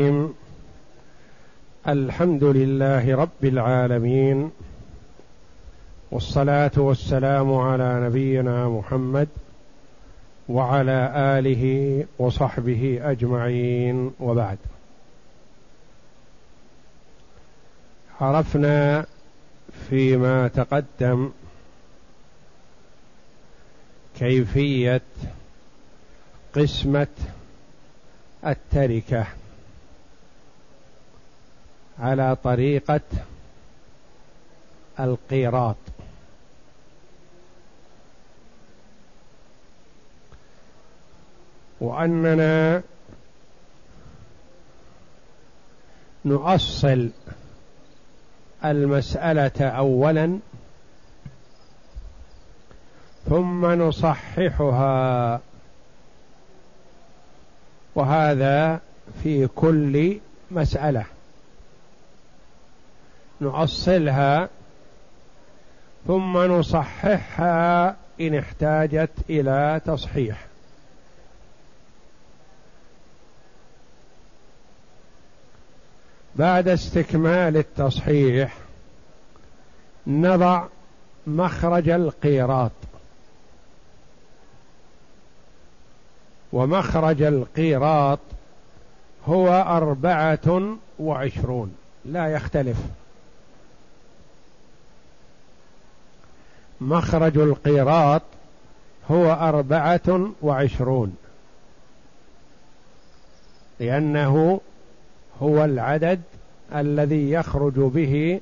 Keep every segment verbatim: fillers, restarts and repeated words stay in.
الرحيم. الحمد لله رب العالمين، والصلاة والسلام على نبينا محمد وعلى آله وصحبه أجمعين، وبعد. عرفنا فيما تقدم كيفية قسمة التركة على طريقة القيراط، وأننا نؤصل المسألة أولا ثم نصححها، وهذا في كل مسألة نؤصلها ثم نصححها إن احتاجت إلى تصحيح. بعد استكمال التصحيح نضع مخرج القيراط، ومخرج القيراط هو أربعة وعشرون، لا يختلف. مخرج القيراط هو أربعة وعشرون، لأنه هو العدد الذي يخرج به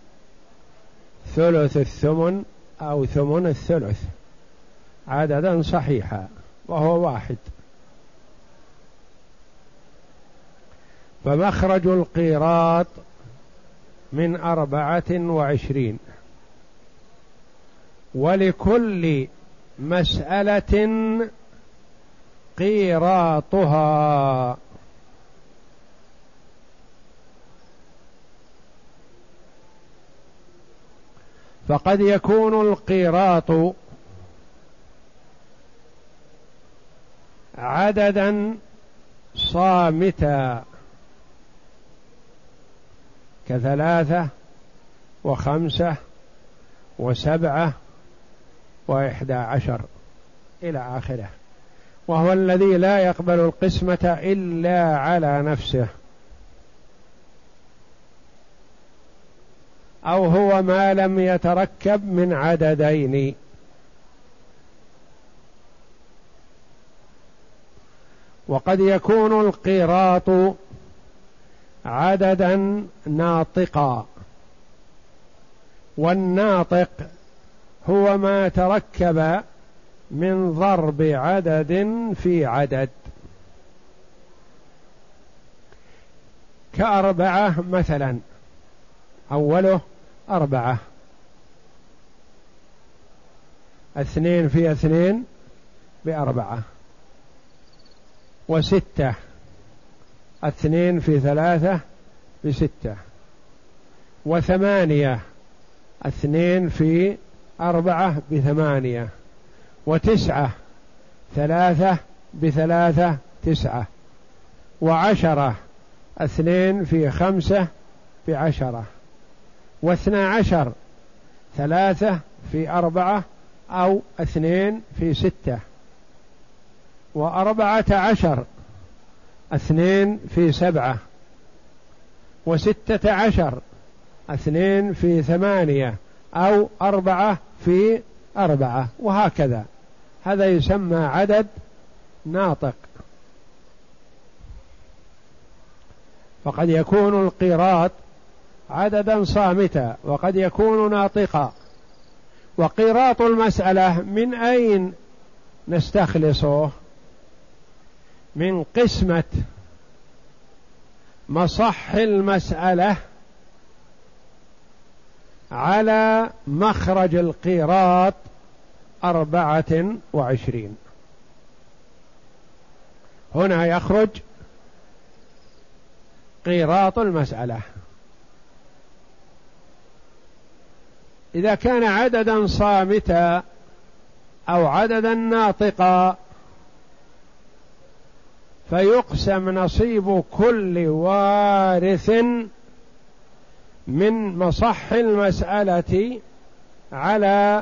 ثلث الثمن أو ثمن الثلث عددا صحيحا، وهو واحد. فمخرج القيراط من أربعة وعشرين، ولكل مسألة قيراطها، فقد يكون القيراط عددا صامتا كثلاثة وخمسة وسبعة وإحدى عشر إلى آخره، وهو الذي لا يقبل القسمة إلا على نفسه، أو هو ما لم يتركب من عددين. وقد يكون القيراط عددا ناطقا، والناطق هو ما تركب من ضرب عدد في عدد، كأربعة مثلا، أوله أربعة، اثنين في اثنين بأربعة، وستة، اثنين في ثلاثة بستة، وثمانية، اثنين في أربعة بثمانية، وتسعة، ثلاثة بثلاثة تسعة، وعشرة، اثنين في خمسة بعشرة، واثنى عشر، ثلاثة في أربعة أو اثنين في ستة، وأربعة عشر، اثنين في سبعة، وستة عشر، اثنين في ثمانية أو أربعة في أربعة، وهكذا. هذا يسمى عدد ناطق. فقد يكون القيراط عددا صامتا، وقد يكون ناطقا. وقيراط المسألة من أين نستخلصه؟ من قسمة مصح المسألة على مخرج القيراط أربعة وعشرين. هنا يخرج قيراط المسألة. إذا كان عددا صامتا أو عددا ناطقا فيقسم نصيب كل وارث من مصح المسألة على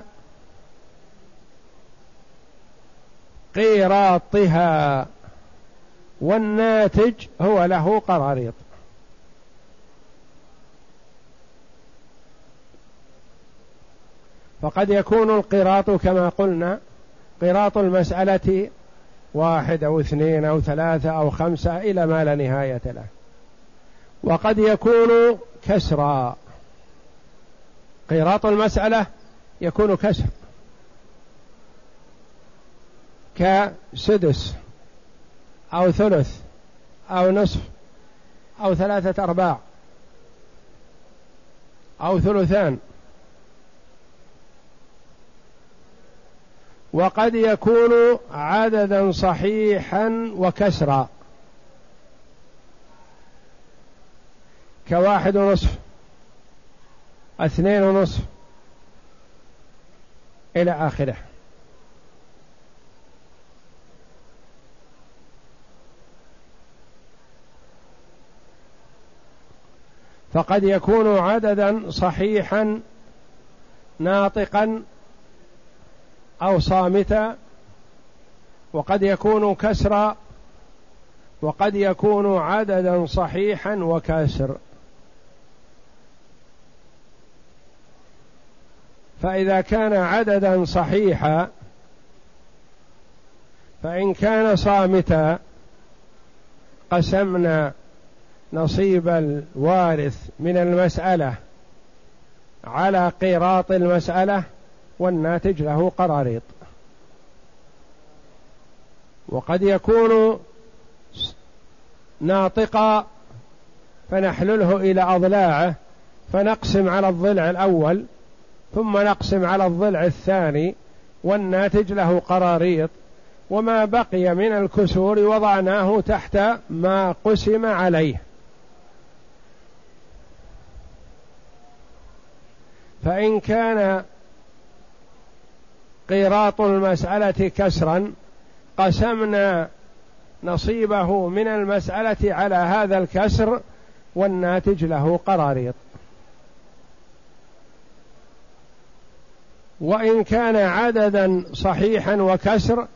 قيراطها، والناتج هو له قراريط. فقد يكون القيراط كما قلنا قيراط المسألة واحد أو اثنين أو ثلاثة أو خمسة إلى ما لا نهاية له، وقد يكون كسرا. قيراط المسألة يكون كسر كسدس أو ثلث أو نصف أو ثلاثة أرباع أو ثلثان، وقد يكون عددا صحيحا وكسرا كواحد ونصف، اثنين ونصف، إلى آخره. فقد يكون عددا صحيحا ناطقا أو صامتا، وقد يكون كسرا، وقد يكون عددا صحيحا وكسر. فإذا كان عددا صحيحا فإن كان صامتا قسمنا نصيب الوارث من المسألة على قيراط المسألة، والناتج له قراريط. وقد يكون ناطقا فنحلله إلى أضلاعه فنقسم على الضلع الأول ثم نقسم على الضلع الثاني، والناتج له قراريط. وما بقي من الكسور وضعناه تحت ما قسم عليه. فإن كان قيراط المسألة كسرا قسمنا نصيبه من المسألة على هذا الكسر، والناتج له قراريط. وإن كان عددا صحيحا وكسر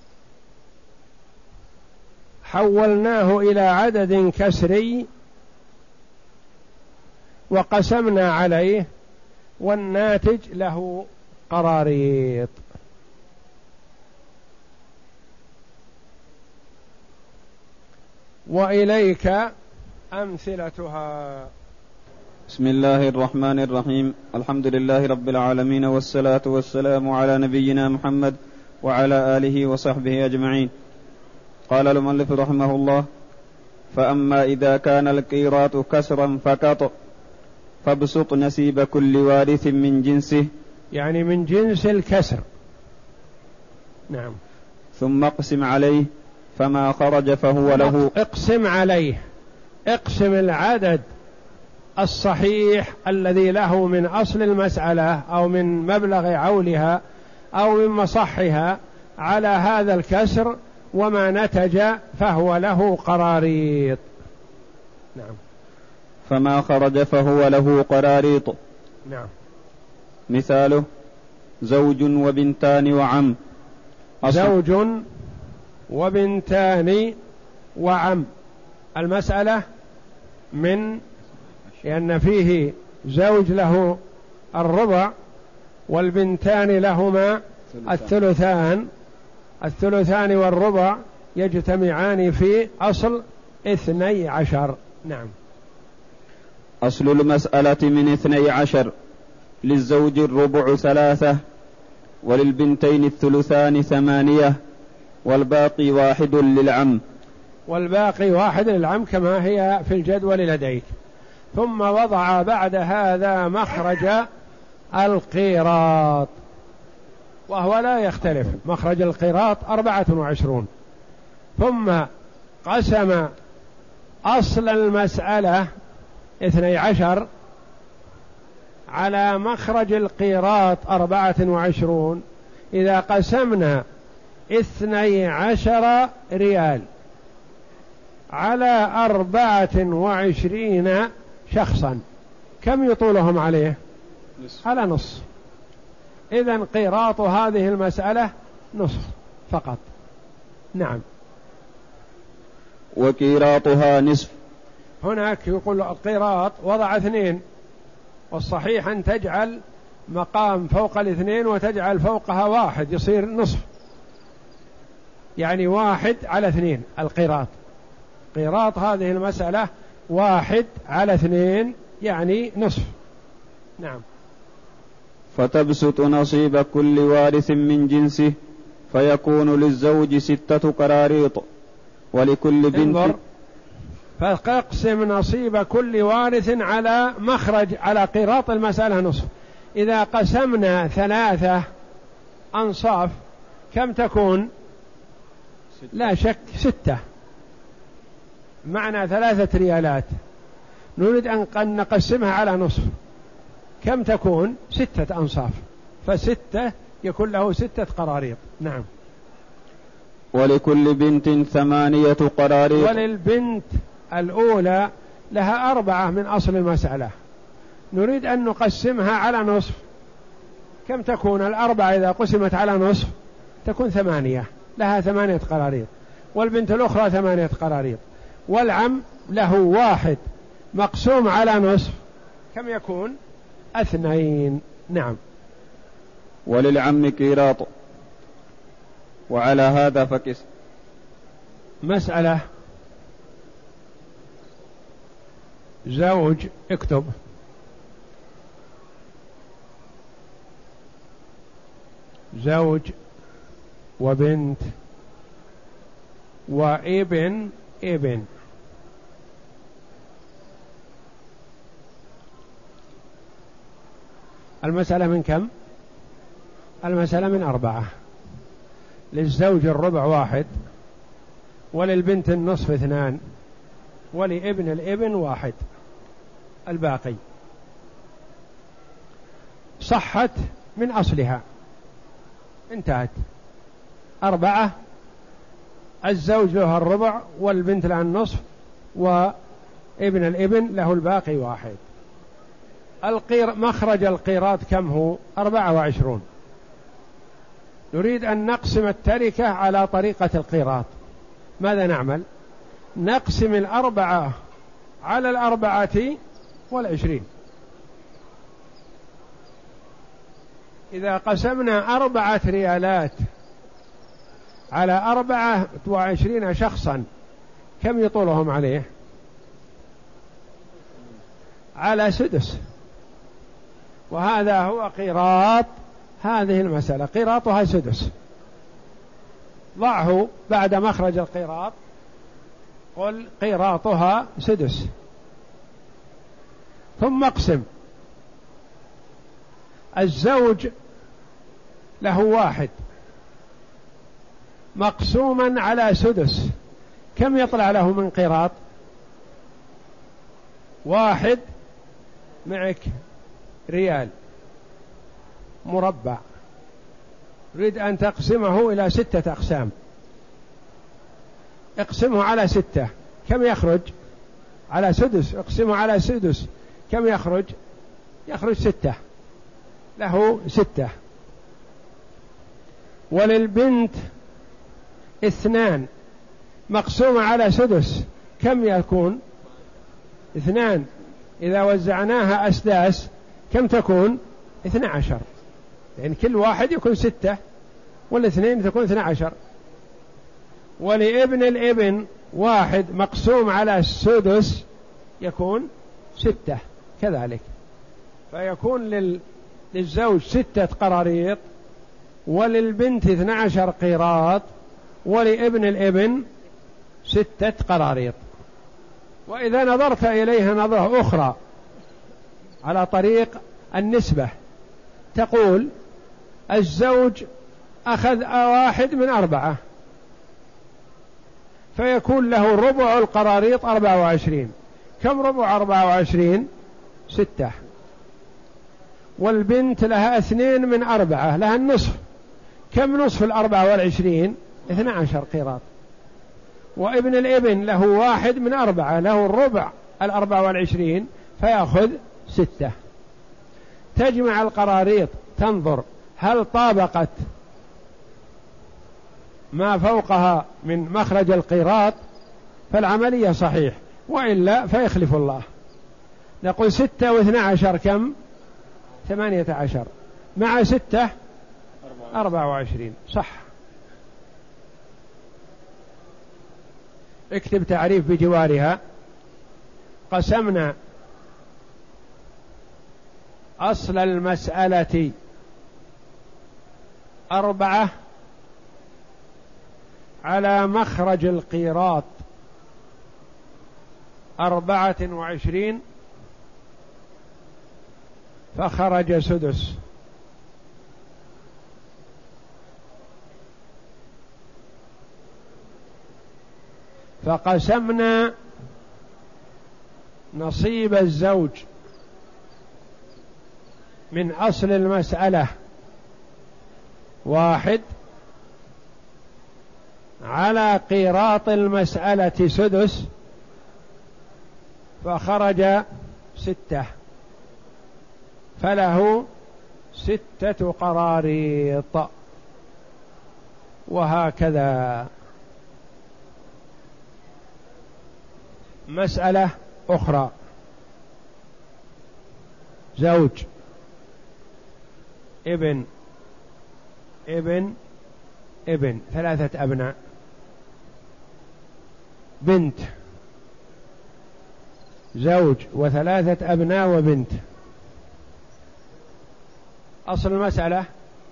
حولناه إلى عدد كسري وقسمنا عليه، والناتج له قراريط. وإليك أمثلتها. بسم الله الرحمن الرحيم. الحمد لله رب العالمين، والصلاة والسلام على نبينا محمد وعلى آله وصحبه أجمعين. قال المؤلف رحمه الله: فأما إذا كان القيراط كسرا فقط فابسط نسيب كل وارث من جنسه، يعني من جنس الكسر. نعم. ثم اقسم عليه، فما خرج فهو له. اقسم عليه، اقسم العدد الصحيح الذي له من أصل المسألة أو من مبلغ عولها أو من مصحها على هذا الكسر، وما نتج فهو له قراريط. نعم. فما خرج فهو له قراريط. نعم. مثاله: زوج وبنتان وعم. زوج وبنتان وعم. المسألة من لأن فيه زوج له الربع والبنتان لهما الثلثان، الثلثان والربع يجتمعان في أصل اثني عشر. نعم. أصل المسألة من اثني عشر: للزوج الربع ثلاثة، وللبنتين الثلثان ثمانية، والباقي واحد للعم. والباقي واحد للعم كما هي في الجدول لديك. ثم وضع بعد هذا مخرج القيراط، وهو لا يختلف، مخرج القيراط أربعة وعشرون. ثم قسم أصل المسألة اثني عشر على مخرج القيراط أربعة وعشرون. إذا قسمنا اثني عشر ريال على أربعة وعشرين شخصا، كم يطولهم عليه؟ نصف. على نصف. إذن قيراط هذه المسألة نصف فقط. نعم. وقيراطها نصف. هناك يقول القيراط وضع اثنين، والصحيح أن تجعل مقام فوق الاثنين وتجعل فوقها واحد يصير نصف، يعني واحد على اثنين القيراط. قيراط هذه المسألة واحد على اثنين يعني نصف. نعم. فتبسط نصيب كل وارث من جنسه فيكون للزوج ستة قراريط ولكل بنت. فاقسم نصيب كل وارث على مخرج على قيراط المسألة نصف. إذا قسمنا ثلاثة أنصاف كم تكون؟ لا شك ستة، معنى ثلاثة ريالات، نريد أن نقسمها على نصف، كم تكون؟ ستة أنصاف، فستة يكون له ستة قراريط. نعم. ولكل بنت ثمانية قراريط. وللبنت الأولى لها أربعة من أصل المسألة، نريد أن نقسمها على نصف، كم تكون الأربعة إذا قسمت على نصف؟ تكون ثمانية، لها ثمانية قراريط. والبنت الأخرى ثمانية قراريط. والعم له واحد مقسوم على نصف، كم يكون؟ اثنين. نعم. وللعم قيراط. وعلى هذا فكس. مسألة زوج، اكتب زوج وبنت وابن ابن. المسألة من كم؟ المسألة من أربعة. للزوج الربع واحد، وللبنت النصف اثنان، ولابن الابن واحد، الباقي. صحت من أصلها، انتهت. أربعة، الزوج له الربع والبنت لها النصف وابن الابن له الباقي واحد. القير مخرج القيراط كم هو؟ أربعة وعشرون. نريد أن نقسم التركة على طريقة القيراط. ماذا نعمل؟ نقسم الأربعة على الأربعة والعشرين. إذا قسمنا أربعة ريالات على أربعة وعشرين شخصا كم يطولهم عليه؟ على سدس. وهذا هو قيراط هذه المسألة، قيراطها سدس. ضعه بعد مخرج القيراط، قل قيراطها سدس، ثم اقسم. الزوج له واحد مقسوما على سدس، كم يطلع له من قيراط؟ واحد معك ريال مربع، ريد أن تقسمه إلى ستة أقسام، اقسمه على ستة، كم يخرج؟ على سدس، اقسمه على سدس، كم يخرج؟ يخرج ستة، له ستة. وللبنت اثنان مقسومة على سدس، كم يكون؟ اثنان، إذا وزعناها أسداس كم تكون؟ اثنى عشر، يعني كل واحد يكون ستة والاثنين تكون اثنى عشر. ولابن الابن واحد مقسوم على السدس يكون ستة كذلك، فيكون لل... للزوج ستة قراريط، وللبنت اثنى عشر قيراط، ولابن الابن ستة قراريط. وإذا نظرت إليها نظرة أخرى على طريق النسبة تقول الزوج أخذ واحد من أربعة، فيكون له ربع القراريط أربعة وعشرين. كم ربع أربعة وعشرين؟ ستة. والبنت لها اثنين من أربعة، لها النصف، كم نصف الأربعة والعشرين؟ اثنى عشر قيراط. وابن الابن له واحد من أربعة، له الربع الأربع والعشرين، فيأخذ ستة. تجمع القراريط تنظر هل طابقت ما فوقها من مخرج القيراط فالعملية صحيح، وإلا فيخلف الله. نقول ستة واثنى عشر كم؟ ثمانية عشر، مع ستة أربعة وعشرين، صح. اكتب تعريف بجوارها. قسمنا أصل المسألة أربعة على مخرج القيراط أربعة وعشرين، فخرج سدس. فقسمنا نصيب الزوج من أصل المسألة واحد على قيراط المسألة سدس، فخرج ستة، فله ستة قراريط. وهكذا. مسألة أخرى، زوج، ابن ابن ابن، ثلاثة أبناء، بنت، زوج وثلاثة أبناء وبنت. أصل المسألة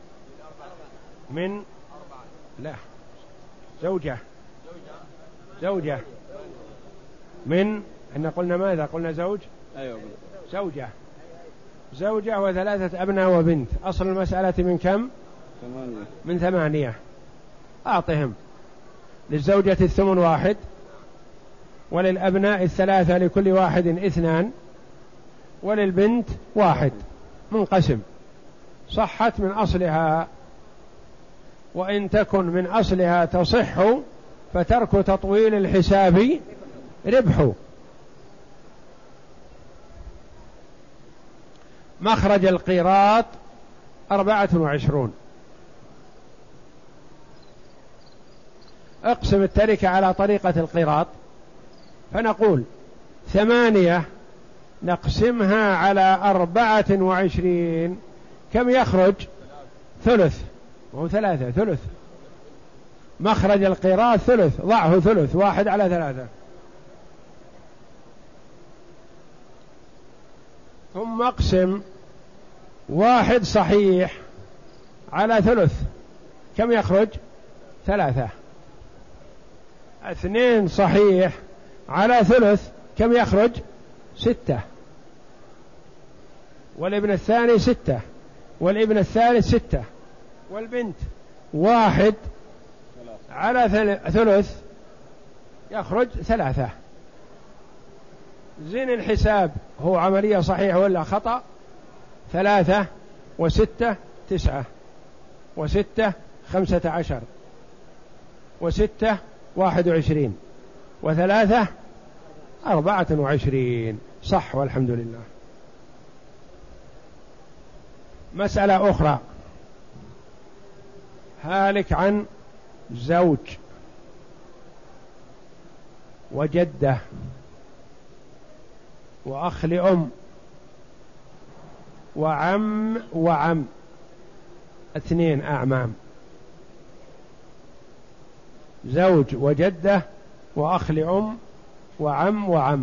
من لا زوجة زوجة من احنا قلنا ماذا؟ قلنا زوج أيوة. زوجة زوجة وثلاثة أبناء وبنت. أصل المسألة من كم؟ ثمانية. من ثمانية. أعطهم. للزوجة الثمن واحد، وللأبناء الثلاثة لكل واحد اثنان، وللبنت واحد منقسم. صحت من أصلها، وإن تكن من أصلها تصح، فترك تطويل الحساب ربح. مخرج القيراط أربعة وعشرون. اقسم التركة على طريقة القيراط، فنقول ثمانية نقسمها على أربعة وعشرين، كم يخرج؟ ثلث. وهو ثلاثة، ثلث. مخرج القيراط ثلث، ضعه ثلث، واحد على ثلاثة. ثم اقسم واحد صحيح على ثلث، كم يخرج؟ ثلاثة. اثنين صحيح على ثلث، كم يخرج؟ ستة. والابن الثاني ستة، والابن الثالث ستة، والبنت واحد على ثلث، يخرج ثلاثة. زين الحساب، هو عملية صحيحة ولا خطأ؟ ثلاثة وستة تسعة، وستة خمسة عشر، وستة واحد وعشرين، وثلاثة أربعة وعشرين. صح والحمد لله. مسألة أخرى، هالك عن زوج وجدة وأخ لأم وعم وعم، اثنين أعمام. زوج وجدة وأخ لأم وعم وعم.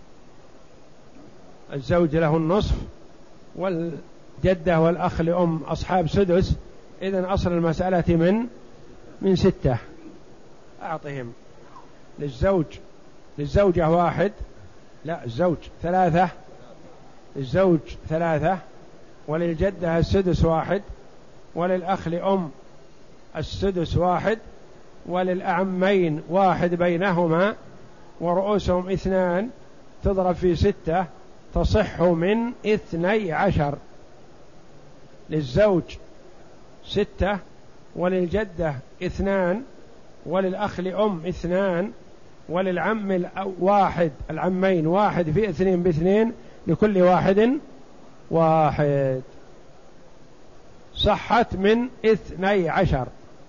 الزوج له النصف، والجدة والأخ لأم أصحاب سدس. إذن أصل المسألة من من ستة. أعطهم. للزوج للزوجة واحد، لا الزوج ثلاثة، الزوج ثلاثة، وللجدة السدس واحد، وللأخ لأم السدس واحد، وللأعمين واحد بينهما، ورؤوسهم اثنان، تضرب في ستة تصح من اثني عشر. للزوج ستة، وللجدة اثنان، وللأخ لأم اثنان، وللعم واحد العمين واحد في اثنين باثنين لكل واحد واحد، صحت من اثني عشر.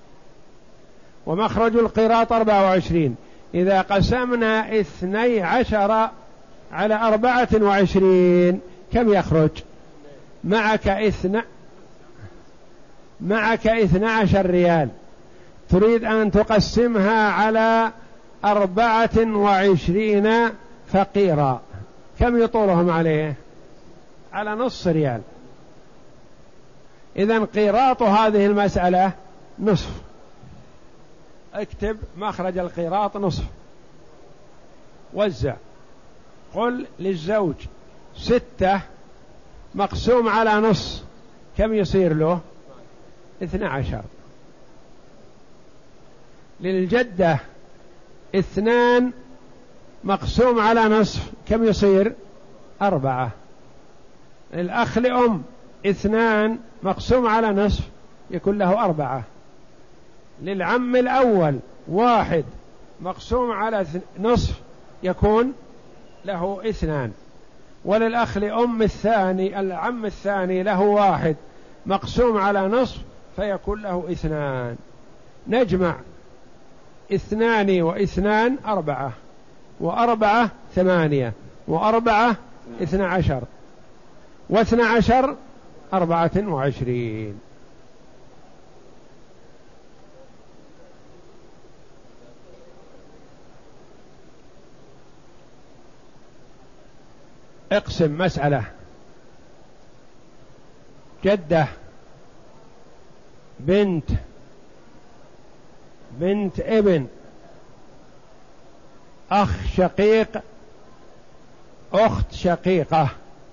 ومخرج القيراط أربعة وعشرين، إذا قسمنا اثني عشر على أربعة وعشرين كم يخرج؟ معك اثنى معك اثنى عشر ريال، تريد أن تقسمها على أربعة وعشرين فقيرا، كم يطولهم عليه؟ على نصف ريال. إذن قيراط هذه المسألة نصف. اكتب مخرج القيراط نصف، وزع. قل للزوج ستة مقسوم على نص كم يصير له؟ اثنى عشر. للجدة اثنان مقسوم على نصف كم يصير؟ أربعة. للأخ لأم اثنان مقسوم على نصف يكون له أربعة. للعم الأول واحد مقسوم على نصف يكون له اثنان. وللأخ لأم الثاني العم الثاني له واحد مقسوم على نصف فيكون له اثنان. نجمع اثنان واثنان أربعة، وأربعة ثمانية، وأربعة اثنى عشر، واثنى عشر أربعة وعشرين. اقسم مسألة: جدة بنت بنت ابن أخ شقيق أخت شقيقة.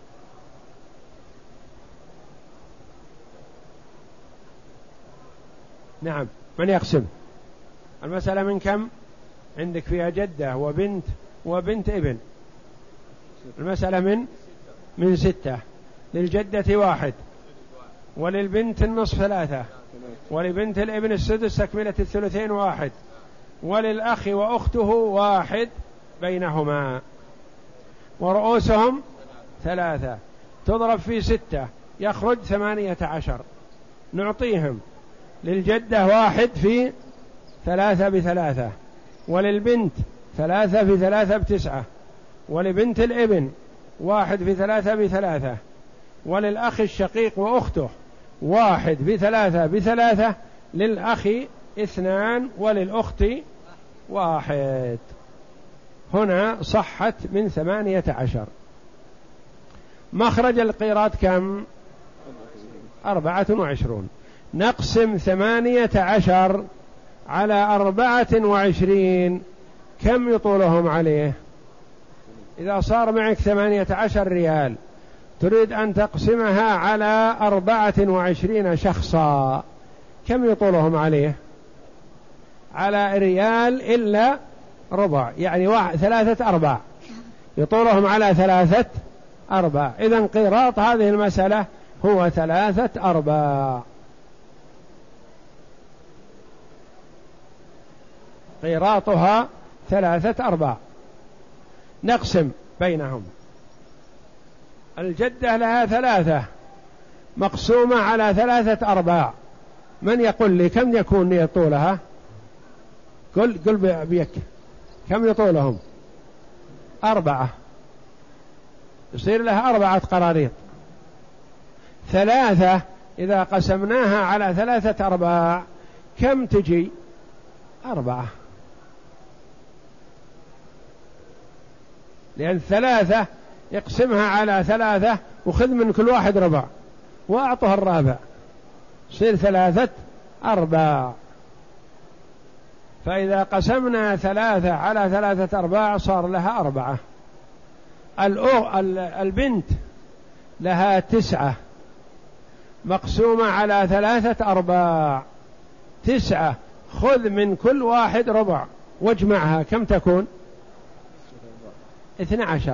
نعم، من يقسم المسألة؟ من كم عندك فيها؟ جدة وبنت وبنت ابن. المسألة من من ستة. للجدة واحد، وللبنت النصف ثلاثة، ولبنت الابن السدس تكملة الثلثين واحد، وللأخ وأخته واحد بينهما، ورؤوسهم ثلاثة. تضرب في ستة يخرج ثمانية عشر. نعطيهم: للجدة واحد في ثلاثة بثلاثة، وللبنت ثلاثة في ثلاثة بتسعة، ولبنت الابن واحد في ثلاثة بثلاثة، وللأخ الشقيق وأخته واحد في ثلاثة بثلاثة، للأخ اثنان وللأخت واحد. هنا صحت من ثمانية عشر. مخرج القيراط كم؟ أربعة وعشرون. نقسم ثمانية عشر على أربعة وعشرين كم يطولهم عليه؟ إذا صار معك ثمانية عشر ريال تريد أن تقسمها على أربعة وعشرين شخصا كم يطولهم عليه؟ على ريال إلا ربع، يعني واحد ثلاثة أرباع، يطولهم على ثلاثة أرباع. إذن قيراط هذه المسألة هو ثلاثة أرباع. قيراطها ثلاثة أرباع. نقسم بينهم. الجدة لها ثلاثة مقسومة على ثلاثة أرباع. من يقول لي كم يكون يطولها؟ قل قل بيك كم يطولهم؟ أربعة. يصير لها أربعة قراريط. ثلاثة إذا قسمناها على ثلاثة أرباع كم تجي؟ أربعة. لأن ثلاثة يقسمها على ثلاثة وخذ من كل واحد ربع وأعطه الرابع، يصير ثلاثة أرباع. فإذا قسمنا ثلاثة على ثلاثة أرباع صار لها أربعة. البنت لها تسعة مقسومة على ثلاثة أرباع. تسعة خذ من كل واحد ربع واجمعها كم تكون؟ اثنى عشر.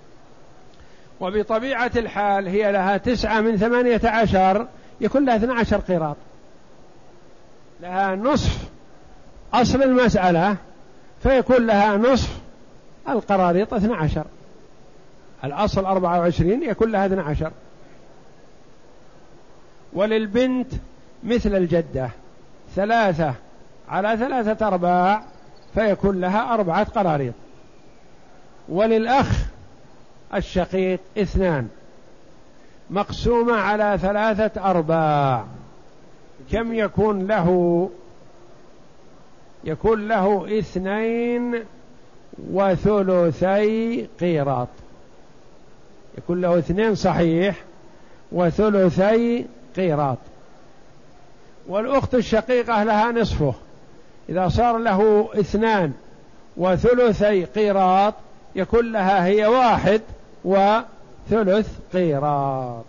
وبطبيعة الحال هي لها تسعة من ثمانية عشر يكون لها اثنى عشر قيراط، لها نصف أصل المسألة فيكون لها نصف القراريط اثنى عشر، الأصل أربعة وعشرين يكون لها اثنى عشر. وللبنت مثل الجدة ثلاثة على ثلاثة أرباع فيكون لها أربعة قراريط. وللأخ الشقيق اثنان مقسومة على ثلاثة أرباع، كم يكون له؟ يكون له اثنين وثلثي قيراط، يكون له اثنين صحيح وثلثي قيراط. والأخت الشقيقة لها نصفه، إذا صار له اثنان وثلثي قيراط يكون لها هي واحد وثلث قيراط.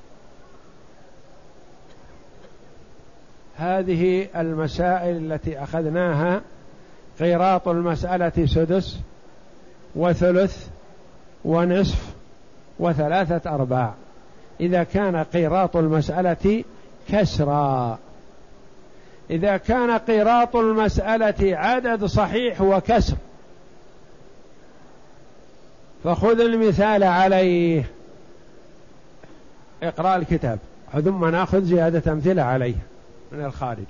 هذه المسائل التي أخذناها: قيراط المسألة سدس وثلث ونصف وثلاثة أرباع، إذا كان قيراط المسألة كسرا. إذا كان قيراط المسألة عدد صحيح وكسر فخذ المثال عليه، اقرأ الكتاب ثم نأخذ زيادة أمثلة عليه من الخارج.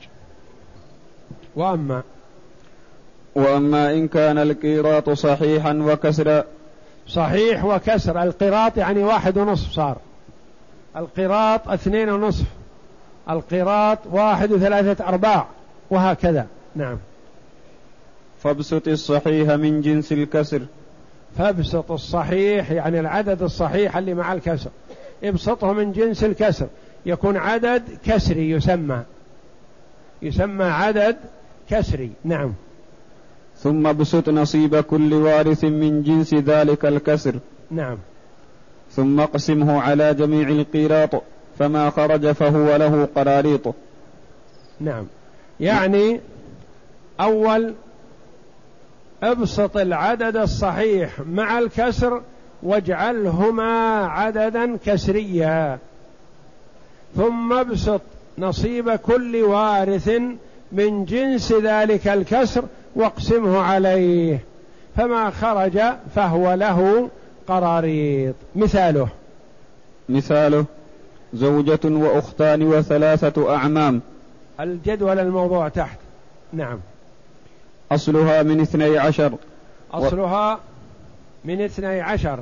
وأما وأما إن كان القيراط صحيحا وكسرا. صحيح وكسر، القيراط يعني واحد ونصف، صار القيراط اثنين ونصف، القيراط واحد وثلاثة أرباع، وهكذا. نعم. فابسط الصحيح من جنس الكسر. فابسط الصحيح يعني العدد الصحيح اللي مع الكسر، ابسطه من جنس الكسر، يكون عدد كسري، يسمى يسمى عدد كسري. نعم. ثم ابسط نصيب كل وارث من جنس ذلك الكسر. نعم. ثم اقسمه على جميع القيراط، فما خرج فهو له قراريط. نعم. يعني أول ابسط العدد الصحيح مع الكسر واجعلهما عددا كسريا، ثم ابسط نصيب كل وارث من جنس ذلك الكسر واقسمه عليه، فما خرج فهو له قراريط. مثاله مثاله زوجة وأختان وثلاثة أعمام. الجدول الموضوع تحت. نعم. أصلها من اثني عشر. أصلها من اثني عشر،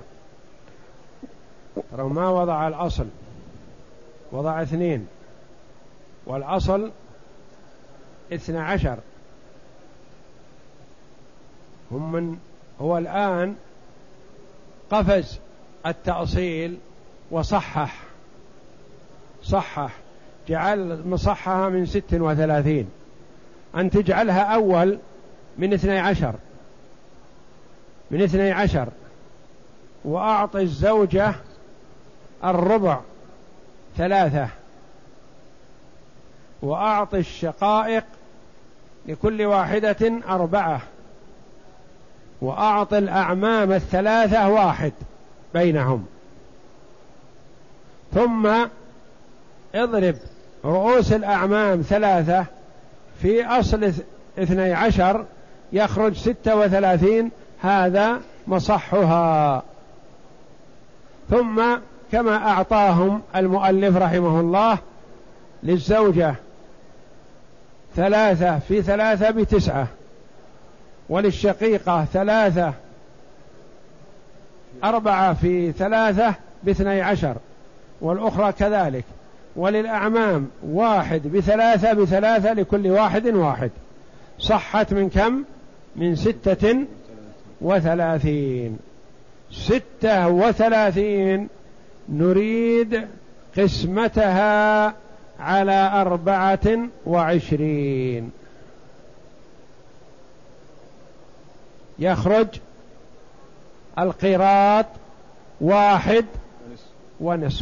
ترى ما وضع الأصل، وضع اثنين، والأصل اثني عشر. هم من هو الآن قفز التأصيل وصحح صحح جعل مصحها من ست وثلاثين، أن تجعلها أول من اثني عشر من اثني عشر وأعطي الزوجة الربع ثلاثة، وأعطي الشقائق لكل واحدة أربعة، وأعطي الأعمام الثلاثة واحد بينهم، ثم اضرب رؤوس الأعمام ثلاثة في أصل اثني عشر يخرج ستة وثلاثين، هذا مصحها. ثم كما أعطاهم المؤلف رحمه الله للزوجة ثلاثة في ثلاثة بتسعة، وللشقيقة ثلاثة أربعة في ثلاثة باثني عشر، والأخرى كذلك، وللأعمام واحد بثلاثة بثلاثة لكل واحد واحد، صحت من كم؟ من ستة وثلاثين. ستة وثلاثين نريد قسمتها على أربعة وعشرين، يخرج القيراط واحد ونصف.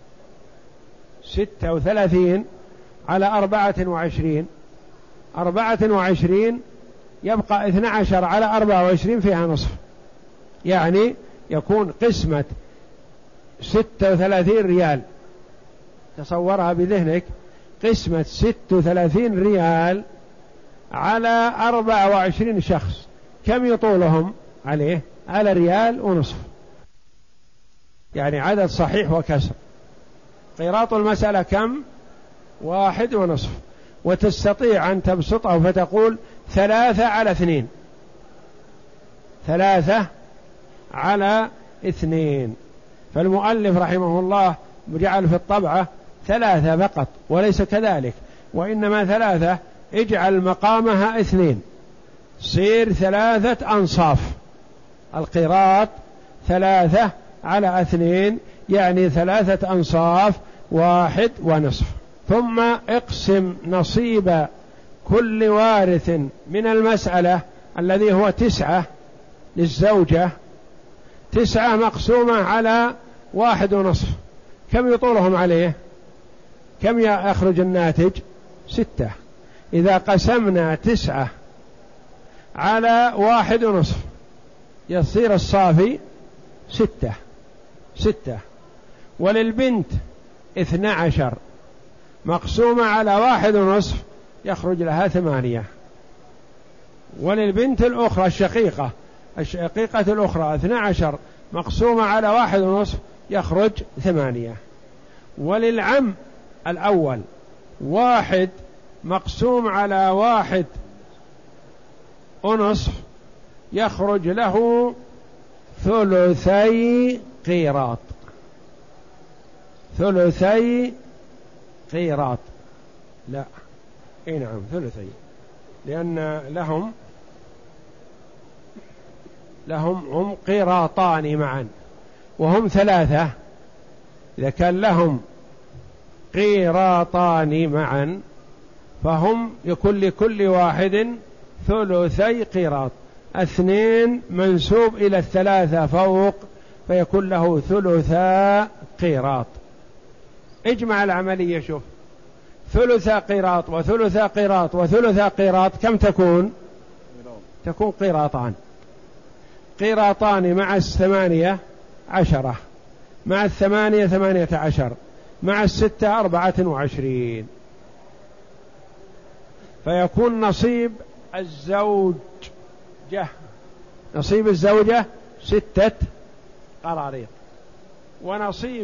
ستة وثلاثين على أربعة وعشرين، أربعة وعشرين يبقى اثنى عشر على أربعة وعشرين فيها نصف، يعني يكون قسمة ستة وثلاثين ريال، تصورها بذهنك، قسمة ستة وثلاثين ريال على أربعة وعشرين شخص كم يطولهم عليه؟ على ريال ونصف، يعني عدد صحيح وكسر. قيراط المسألة كم؟ واحد ونصف. وتستطيع أن تبسطه فتقول ثلاثة على اثنين، ثلاثة على اثنين. فالمؤلف رحمه الله جعل في الطبعة ثلاثة فقط، وليس كذلك، وإنما ثلاثة اجعل مقامها اثنين، صير ثلاثة أنصاف. القيراط ثلاثة على اثنين، يعني ثلاثة أنصاف، واحد ونصف. ثم اقسم نصيب كل وارث من المسألة الذي هو تسعة للزوجة، تسعة مقسومة على واحد ونصف، كم يطولهم عليه؟ كم يخرج الناتج؟ ستة. إذا قسمنا تسعة على واحد ونصف يصير الصافي ستة، ستة. وللبنت اثنى عشر مقسومة على واحد ونصف يخرج لها ثمانية. وللبنت الأخرى الشقيقة الشقيقة الأخرى اثنى عشر مقسومة على واحد ونصف يخرج ثمانية. وللعم الأول واحد مقسوم على واحد ونصف يخرج له ثلثي قيراط، ثلثي قيراط. لا، اي نعم ثلثي، لأن لهم لهم هم قيراطان معا وهم ثلاثة. إذا كان لهم قيراطان معا فهم يكون لكل واحد ثلثي قيراط، اثنين منسوب إلى الثلاثة فوق فيكون له ثلثا قيراط. اجمع العملية، شوف، ثلثا قيراط وثلثا قيراط وثلثا قيراط كم تكون؟ تكون قيراطان. قيراطان مع الثمانية عشرة، مع الثمانية ثمانية عشر، مع الستة أربعة وعشرين، فيكون نصيب الزوجة نصيب الزوجة ستة قراريط، ونصيب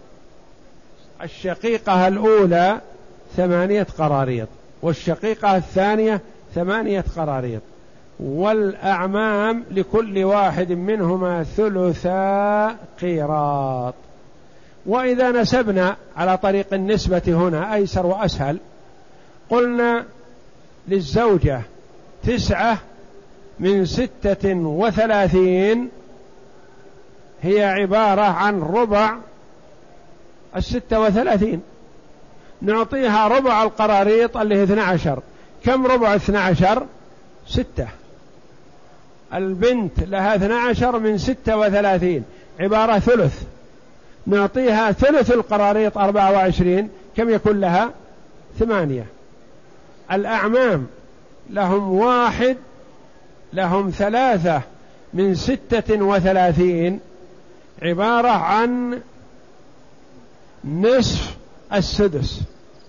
الشقيقة الأولى ثمانية قراريط، والشقيقة الثانية ثمانية قراريط، والأعمام لكل واحد منهما ثلثا قيراط. وإذا نسبنا على طريق النسبة هنا أيسر وأسهل، قلنا للزوجة تسعة من ستة وثلاثين هي عبارة عن ربع الستة وثلاثين، نعطيها ربع القراريط اللي هي اثنى عشر. كم ربع اثنى عشر؟ ستة. البنت لها اثنى عشر من ستة وثلاثين، عبارة ثلث، نعطيها ثلث القراريط أربعة وعشرين، كم يكون لها؟ ثمانية. الأعمام لهم واحد لهم ثلاثة من ستة وثلاثين، عبارة عن نصف السدس،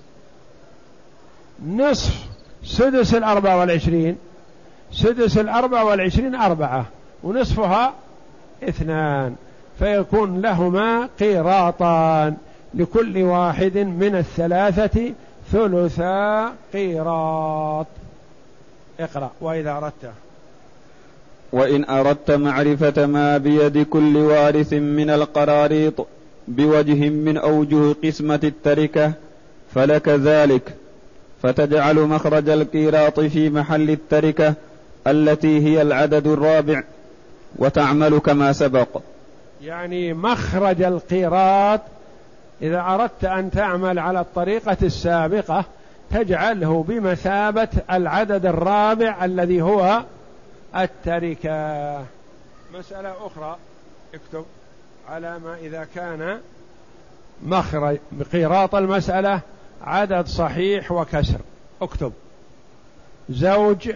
نصف سدس الأربعة والعشرين، سدس الأربعة والعشرين أربعة، ونصفها اثنان، فيكون لهما قيراطان، لكل واحد من الثلاثة ثلثا قيراط. اقرأ. وإذا أردت وإن أردت معرفة ما بيد كل وارث من القراريط بوجه من أوجه قسمة التركة فلك ذلك، فتجعل مخرج القيراط في محل التركة التي هي العدد الرابع، وتعمل كما سبق. يعني مخرج القيراط إذا أردت أن تعمل على الطريقة السابقة تجعله بمثابة العدد الرابع الذي هو التركة. مسألة أخرى، اكتب على ما إذا كان مخرج قيراط المسألة عدد صحيح وكسر، اكتب زوج،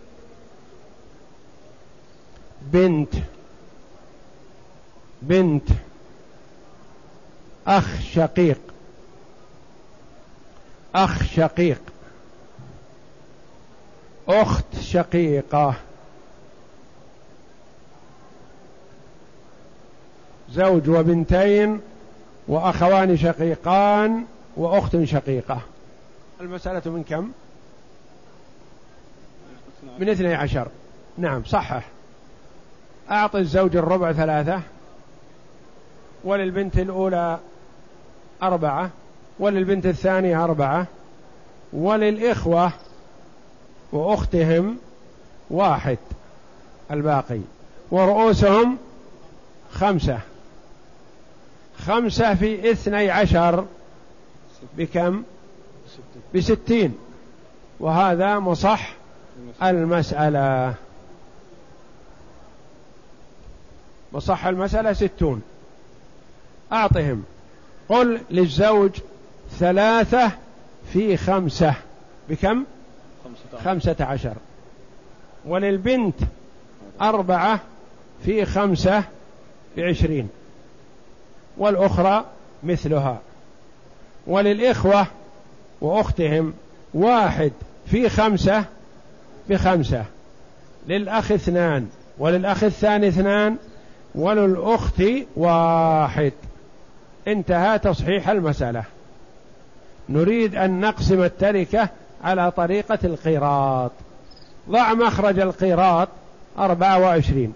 بنت، بنت، أخ شقيق، أخ شقيق، أخت شقيقة، زوج وبنتين وأخوان شقيقان وأخت شقيقة. المسألة من كم؟ من اثني عشر. نعم صحح. أعطي الزوج الربع ثلاثة، وللبنت الأولى أربعة، وللبنت الثانية أربعة، وللإخوة وأختهم واحد الباقي، ورؤوسهم خمسة. خمسة في اثني عشر بكم؟ بستين. وهذا مصح المسألة. مصح المسألة ستون. أعطهم. قل للزوج ثلاثة في خمسة بكم؟ خمسة عشر. وللبنت أربعة في خمسة بعشرين، والأخرى مثلها. وللإخوة وأختهم واحد في خمسة بخمسة، للأخ اثنان، وللأخ الثاني اثنان، وللأخت واحد. انتهى تصحيح المسألة. نريد أن نقسم التركة على طريقة القيراط. ضع مخرج القيراط أربعة وعشرين.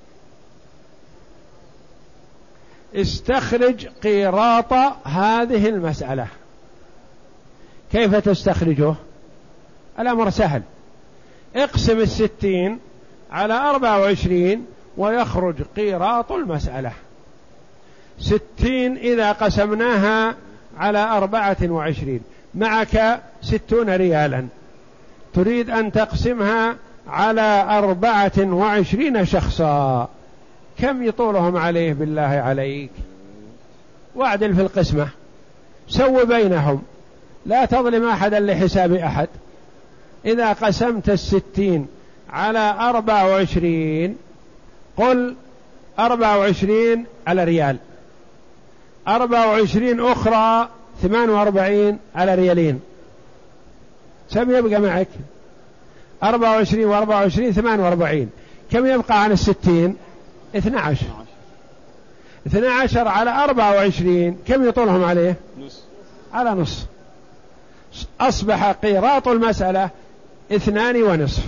استخرج قيراط هذه المسألة. كيف تستخرجه؟ الأمر سهل. اقسم الستين على أربعة وعشرين ويخرج قيراط المسألة. ستين إذا قسمناها على أربعة وعشرين معك ستون ريالا، تريد أن تقسمها على أربعة وعشرين شخصا، كم يطولهم عليه بالله عليك؟ واعدل في القسمة، سو بينهم، لا تظلم أحدا لحساب أحد. إذا قسمت الستين على أربعة وعشرين قل أربعة وعشرين على ريال، أربعة وعشرين أخرى ثمان وأربعين على ريالين، كم يبقى معك؟ أربعة وعشرين وأربعة وعشرين ثمان وأربعين، كم يبقى عن الستين؟ اثنى عشر. اثنى عشر على أربعة وعشرين كم يطولهم عليه؟ نص. على نص. أصبح قيراط المسألة اثنان ونصف.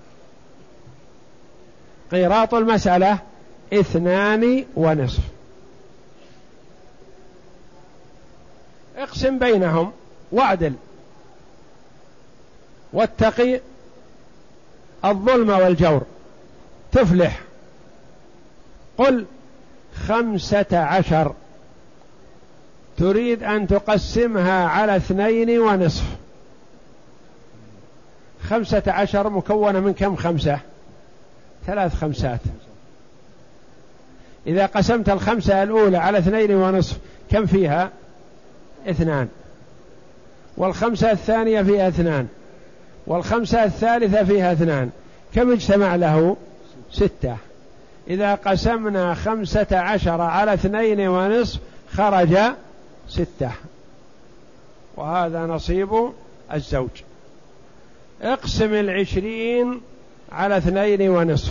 قيراط المسألة اثنان ونصف. اقسم بينهم واعدل، واتقي الظلم والجور تفلح. قل خمسة عشر تريد أن تقسمها على اثنين ونصف. خمسة عشر مكونة من كم خمسة؟ ثلاث خمسات. إذا قسمت الخمسة الأولى على اثنين ونصف كم فيها؟ اثنان. والخمسة الثانية فيها اثنان، والخمسة الثالثة فيها اثنان، كم اجتمع له؟ ستة. إذا قسمنا خمسة عشر على اثنين ونصف خرج ستة، وهذا نصيب الزوج. اقسم العشرين على اثنين ونصف،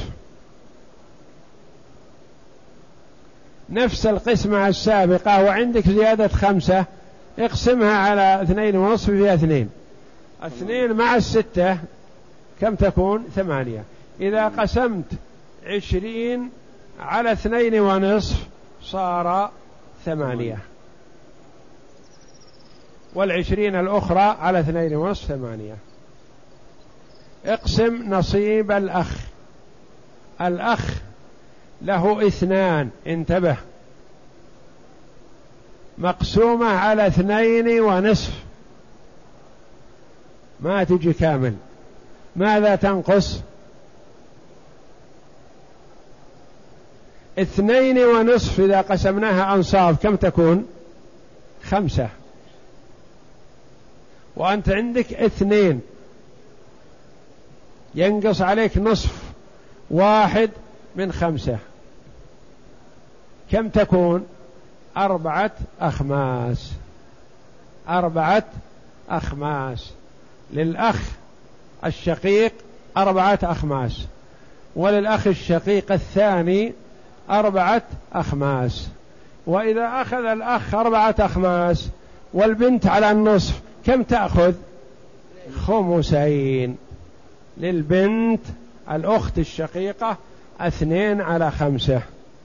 نفس القسمة السابقة، وعندك زيادة خمسة اقسمها على اثنين ونصف فيها اثنين. اثنين مع الستة كم تكون؟ ثمانية. إذا قسمت عشرين على اثنين ونصف صار ثمانية، والعشرين الأخرى على اثنين ونصف ثمانية. اقسم نصيب الأخ. الأخ له اثنان، انتبه، مقسومة على اثنين ونصف، ما تجي كامل. ماذا تنقص؟ اثنين ونصف إذا قسمناها أنصاف كم تكون؟ خمسة. وأنت عندك اثنين، ينقص عليك نصف واحد من خمسة، كم تكون؟ أربعة أخماس. أربعة أخماس. للأخ الشقيق أربعة أخماس، وللأخ الشقيق الثاني أربعة أخماس. وإذا أخذ الأخ أربعة أخماس والبنت على النصف كم تأخذ؟ خمسين. للبنت الأخت الشقيقة اثنين على خمسة.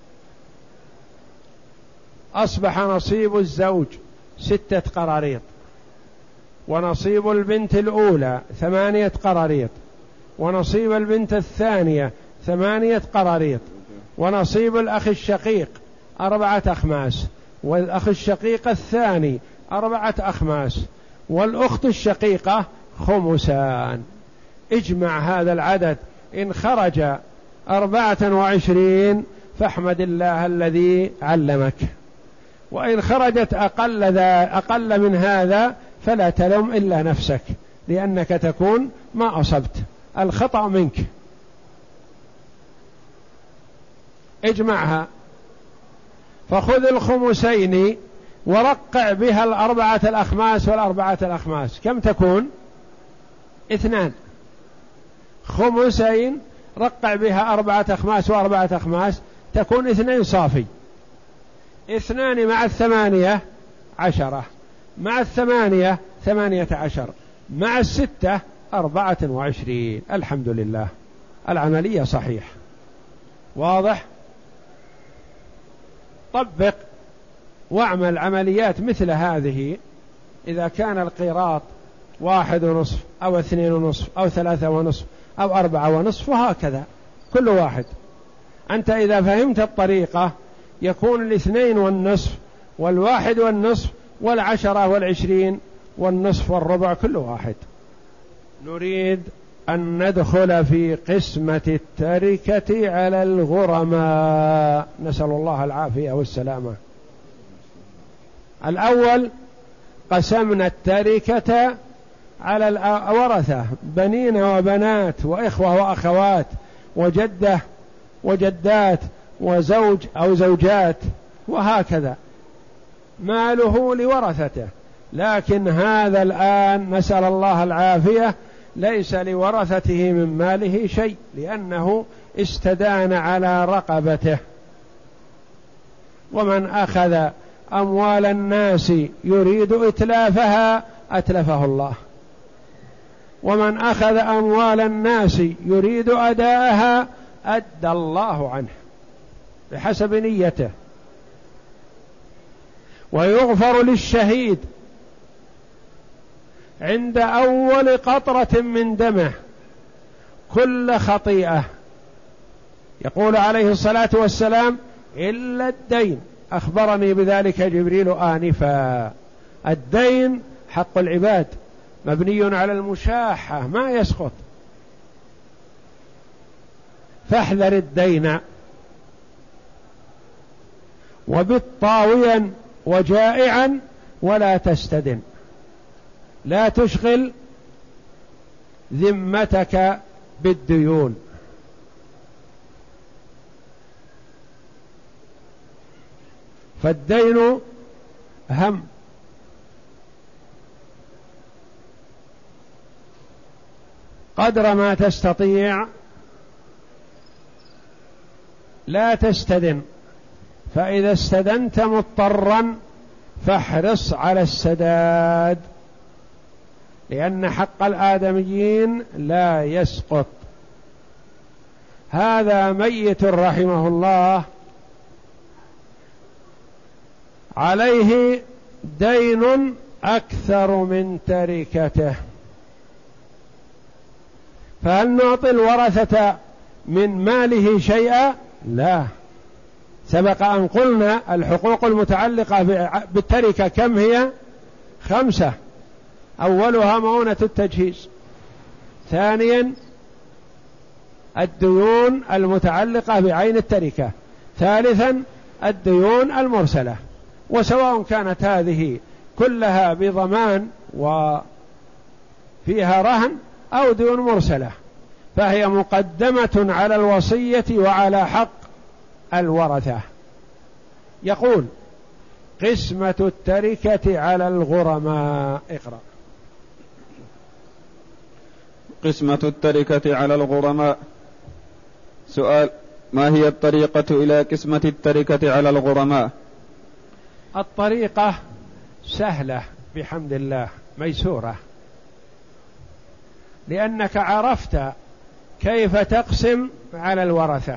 أصبح نصيب الزوج ستة قراريط، ونصيب البنت الأولى ثمانية قراريط، ونصيب البنت الثانية ثمانية قراريط، ونصيب الأخ الشقيق أربعة أخماس، والأخ الشقيق الثاني أربعة أخماس، والأخت الشقيقة خمسان. اجمع هذا العدد، إن خرج أربعة وعشرين فاحمد الله الذي علمك، وإن خرجت أقل, ذا أقل من هذا فلا تلوم إلا نفسك، لأنك تكون ما أصبت، الخطأ منك. اجمعها، فخذ الخمسين ورقع بها الأربعة الأخماس والأربعة الأخماس، كم تكون؟ اثنان. خمسين رقع بها أربعة أخماس وأربعة أخماس تكون اثنين صافي. اثنان مع الثمانية عشرة، مع الثمانية ثمانية عشر، مع الستة أربعة وعشرين. الحمد لله، العملية صحيح. واضح؟ طبق واعمل عمليات مثل هذه. إذا كان القيراط واحد ونصف أو اثنين ونصف أو ثلاثة ونصف أو أربعة ونصف، وهكذا كل واحد. أنت إذا فهمت الطريقة يكون الاثنين والنصف والواحد والنصف والعشرة والعشرين والنصف والربع كل واحد. نريد أن ندخل في قسمة التركة على الغرماء، نسأل الله العافية والسلامة. الأول قسمنا التركة على الورثة، بنين وبنات وإخوة وأخوات وجدة وجدات وزوج أو زوجات، وهكذا ماله لورثته. لكن هذا الآن نسأل الله العافية ليس لورثته من ماله شيء، لأنه استدان على رقبته. ومن أخذ أموال الناس يريد إتلافها أتلفه الله، ومن أخذ أموال الناس يريد أداءها أدى الله عنه بحسب نيته. ويغفر للشهيد عند أول قطرة من دمه كل خطيئة، يقول عليه الصلاة والسلام: إلا الدين، أخبرني بذلك جبريل آنفا. الدين حق العباد مبني على المشاحة، ما يسقط، فاحذر الدين. وبت طاويا وجائعا ولا تستدن، لا تشغل ذمتك بالديون. فالدين هم، قدر ما تستطيع لا تستدن، فإذا استدنت مضطرا فاحرص على السداد، لأن حق الآدميين لا يسقط. هذا ميت رحمه الله عليه دين أكثر من تركته، فهل نعطي الورثة من ماله شيئا؟ لا. سبق أن قلنا الحقوق المتعلقة بالتركة كم هي؟ خمسة. أولها مؤونة التجهيز، ثانيا الديون المتعلقة بعين التركة، ثالثا الديون المرسلة. وسواء كانت هذه كلها بضمان وفيها رهن أو ديون مرسلة فهي مقدمة على الوصية وعلى حق الورثة. يقول: قسمة التركة على الغرماء. اقرأ. قسمة التركة على الغرماء. سؤال: ما هي الطريقة إلى قسمة التركة على الغرماء؟ الطريقة سهلة بحمد الله ميسورة، لأنك عرفت كيف تقسم على الورثة،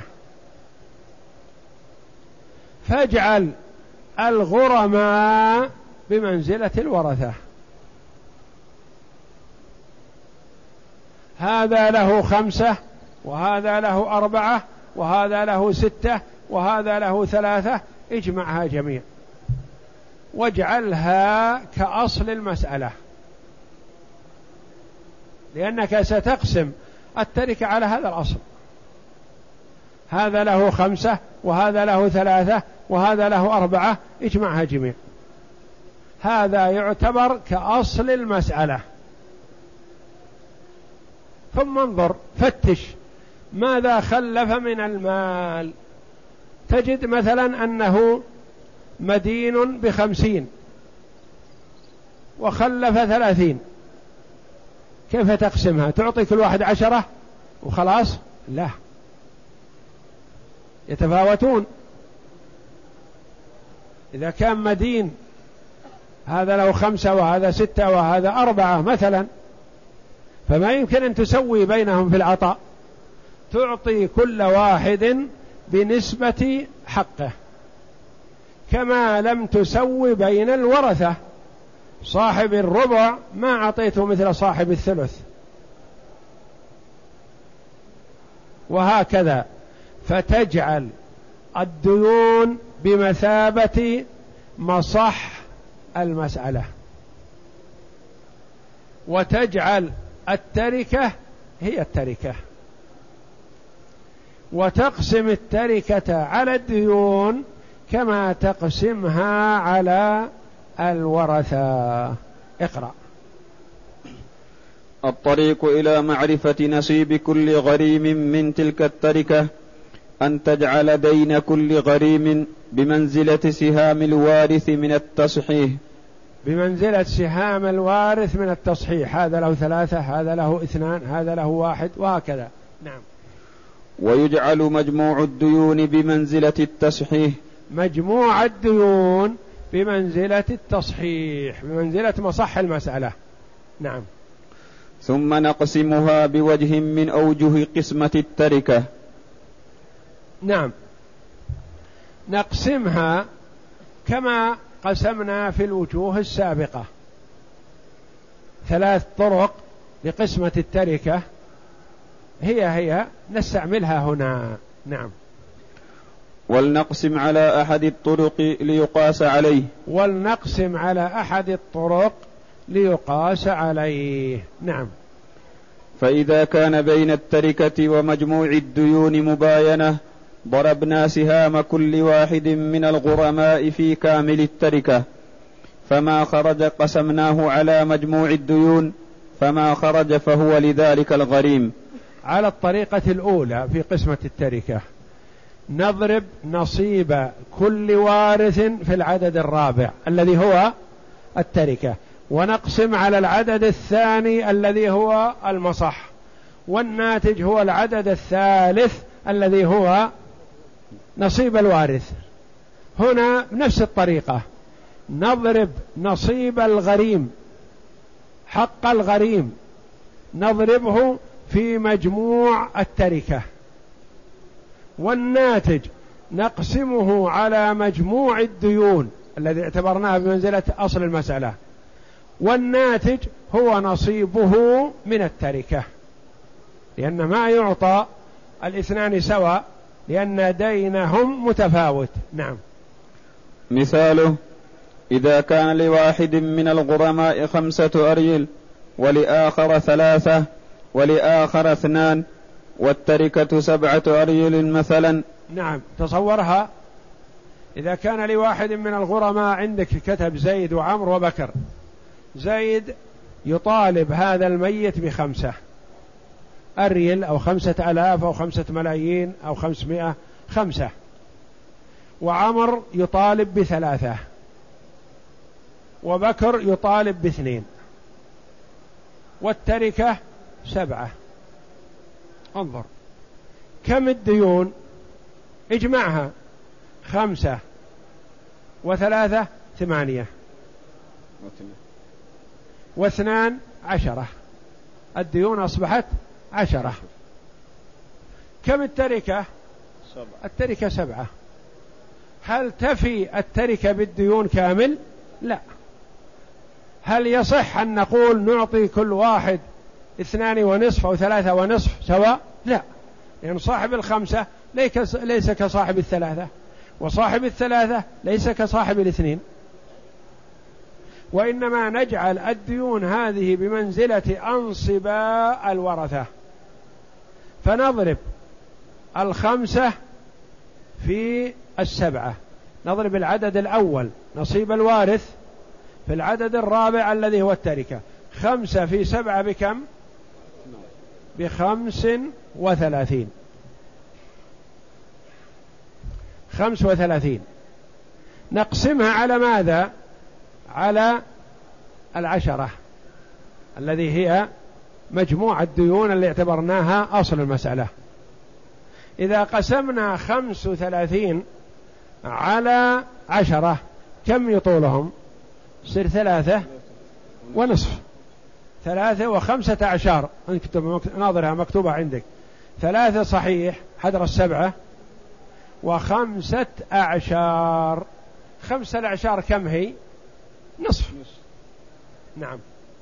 فاجعل الغرماء بمنزلة الورثة، هذا له خمسة وهذا له أربعة وهذا له ستة وهذا له ثلاثة، اجمعها جميع واجعلها كأصل المسألة، لأنك ستقسم التركة على هذا الأصل، هذا له خمسة وهذا له ثلاثة وهذا له أربعة، اجمعها جميع، هذا يعتبر كأصل المسألة. ثم انظر فتش ماذا خلف من المال، تجد مثلا أنه مدين بخمسين وخلف ثلاثين، كيف تقسمها؟ تعطي كل واحد عشرة وخلاص؟ لا، يتفاوتون. إذا كان مدين هذا له خمسة وهذا ستة وهذا أربعة مثلا، فما يمكن أن تسوي بينهم في العطاء، تعطي كل واحد بنسبة حقه، كما لم تسوي بين الورثة، صاحب الربع ما أعطيته مثل صاحب الثلث، وهكذا. فتجعل الديون بمثابة مصح المسألة، وتجعل التركة هي التركة، وتقسم التركة على الديون كما تقسمها على الورثة. اقرأ. الطريق إلى معرفة نصيب كل غريم من تلك التركة أن تجعل دين كل غريم بمنزلة سهام الوارث من التصحيح، بمنزلة سهام الوارث من التصحيح، هذا له ثلاثة هذا له اثنان هذا له واحد وهكذا. نعم. ويجعل مجموع الديون بمنزلة التصحيح، مجموع الديون بمنزلة التصحيح، بمنزلة مصح المسألة. نعم. ثم نقسمها بوجه من أوجه قسمة التركة. نعم، نقسمها كما قسمنا في الوجوه السابقة، ثلاث طرق لقسمة التركة هي هي نستعملها هنا. نعم. ولنقسم على أحد الطرق ليقاس عليه، ولنقسم على أحد الطرق ليقاس عليه. نعم. فإذا كان بين التركة ومجموع الديون مباينة ضربنا سهام كل واحد من الغرماء في كامل التركة، فما خرج قسمناه على مجموع الديون، فما خرج فهو لذلك الغريم. على الطريقة الأولى في قسمة التركة نضرب نصيب كل وارث في العدد الرابع الذي هو التركة، ونقسم على العدد الثاني الذي هو المصح، والناتج هو العدد الثالث الذي هو نصيب الوارث. هنا نفس الطريقة، نضرب نصيب الغريم، حق الغريم، نضربه في مجموع التركة، والناتج نقسمه على مجموع الديون الذي اعتبرناه بمنزلة أصل المسألة، والناتج هو نصيبه من التركة، لأن ما يعطى الاثنان سواء لأن دينهم متفاوت. نعم. مثاله: إذا كان لواحد من الغرماء خمسة أريل ولآخر ثلاثة ولآخر اثنان والتركة سبعة أريل مثلا. نعم، تصورها، إذا كان لواحد من الغرماء عندك كتب زيد وعمر وبكر، زيد يطالب هذا الميت بخمسة أريل أو خمسة ألاف أو خمسة ملايين أو خمسمائة، خمسة، وعمر يطالب بثلاثة، وبكر يطالب باثنين، والتركة سبعة. انظر كم الديون، اجمعها، خمسة وثلاثة ثمانية واثنان عشرة، الديون أصبحت عشرة. كم التركة؟ التركة سبعة. هل تفي التركة بالديون كامل؟ لا. هل يصح أن نقول نعطي كل واحد اثنان ونصف أو ثلاثة ونصف سواء؟ لا، لأن صاحب الخمسة ليس كصاحب الثلاثة، وصاحب الثلاثة ليس كصاحب الاثنين، وإنما نجعل الديون هذه بمنزلة أنصباء الورثة، فنضرب الخمسة في السبعة، نضرب العدد الأول نصيب الوارث في العدد الرابع الذي هو التركة. خمسة في سبعة بكم؟ بخمس وثلاثين. خمس وثلاثين نقسمها على ماذا؟ على العشرة الذي هي مجموع الديون اللي اعتبرناها أصل المسألة. إذا قسمنا خمس وثلاثين على عشرة كم يطولهم؟ يصير ثلاثة ونصف. ثلاثة وخمسة عشر، ناظرها مكتوبة عندك، ثلاثة صحيح حدر السبعة، وخمسة أعشار. خمسة الأعشار كم هي؟ نصف. نعم.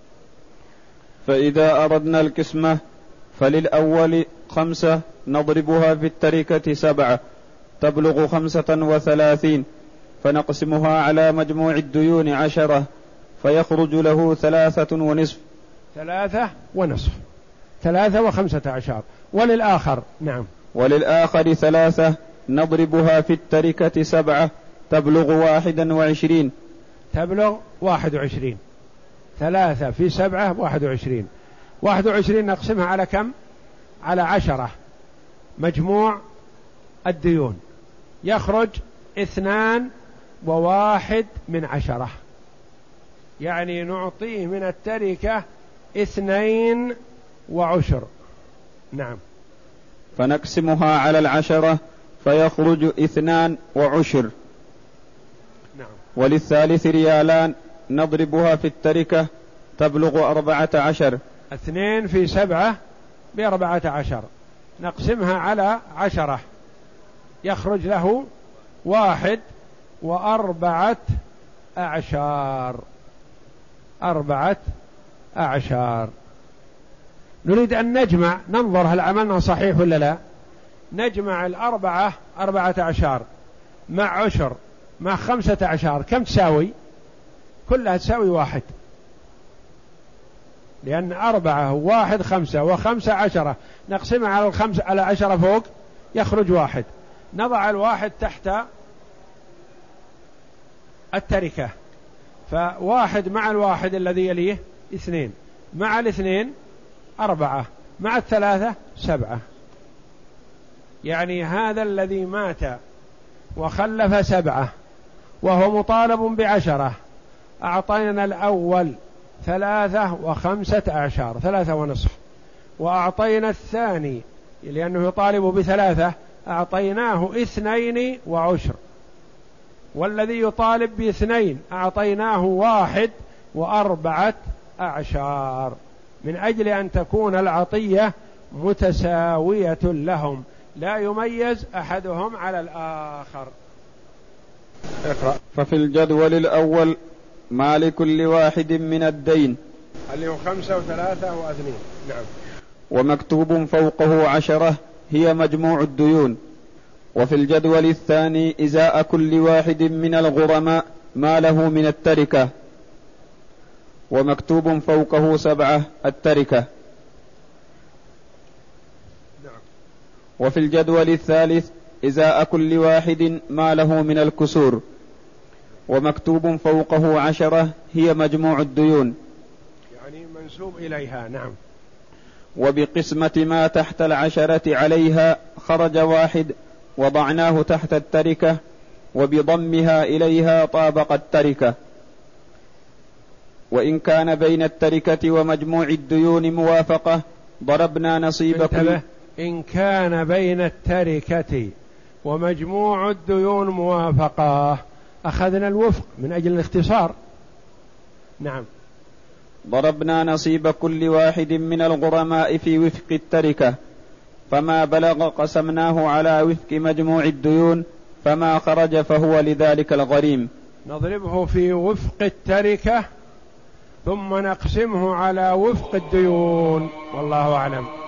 فإذا أردنا القسمة فللأول خمسة نضربها في التركة سبعة تبلغ خمسة وثلاثين، فنقسمها على مجموع الديون عشرة فيخرج له ثلاثة ونصف. ثلاثة ونصف، ثلاثة وخمسة عشر. وللآخر نعم، وللآخر ثلاثة نضربها في التركة سبعة تبلغ واحدا وعشرين. تبلغ واحد وعشرين. ثلاثة في سبعة واحد وعشرين. واحد وعشرين نقسمها على كم؟ على عشرة مجموع الديون، يخرج اثنان وواحد من عشرة، يعني نعطيه من التركة اثنين وعشر. نعم. فنقسمها على العشرة فيخرج اثنان وعشر. نعم. وللثالث ريالان نضربها في التركة تبلغ أربعة عشر. اثنين في سبعة بأربعة عشر، نقسمها على عشرة يخرج له واحد وأربعة أعشار. أربعة أعشار. نريد أن نجمع، ننظر هل عملنا صحيح ولا لا. نجمع الأربعة أربعة عشر مع عشر مع خمسة عشر كم تساوي؟ كلها تساوي واحد، لأن أربعة وواحد خمسة وخمسة عشرة، نقسمها على الخمسة على عشرة فوق يخرج واحد. نضع الواحد تحت التركة، فواحد مع الواحد الذي يليه اثنين، مع الاثنين أربعة، مع الثلاثة سبعة. يعني هذا الذي مات وخلف سبعة وهو مطالب بعشرة، أعطينا الأول ثلاثة وخمسة أعشار، ثلاثة ونصف، وأعطينا الثاني لأنه يطالب بثلاثة أعطيناه اثنين وعشر، والذي يطالب باثنين أعطيناه واحد وأربعة أعشار، من أجل أن تكون العطية متساوية لهم، لا يميز أحدهم على الآخر. اقرأ. ففي الجدول الأول ما لكل واحد من الدين اللي هو خمسة وثلاثة واثنين. نعم. ومكتوب فوقه عشرة هي مجموع الديون. وفي الجدول الثاني إزاء كل واحد من الغرماء ما له من التركة، ومكتوب فوقه سبعة التركة. نعم. وفي الجدول الثالث إزاء كل واحد ما له من الكسور، ومكتوب فوقه عشرة هي مجموع الديون، يعني منسوب إليها. نعم. وبقسمة ما تحت العشرة عليها خرج واحد وضعناه تحت التركة، وبضمها إليها طابق التركة. وإن كان بين التركة ومجموع الديون موافقة ضربنا نصيب كل. إن كان بين التركة ومجموع الديون موافقة أخذنا الوفق من أجل الاختصار. نعم. ضربنا نصيب كل واحد من الغرماء في وفق التركة، فما بلغ قسمناه على وفق مجموع الديون، فما خرج فهو لذلك الغريم. نضربه في وفق التركة ثم نقسمه على وفق الديون، والله أعلم.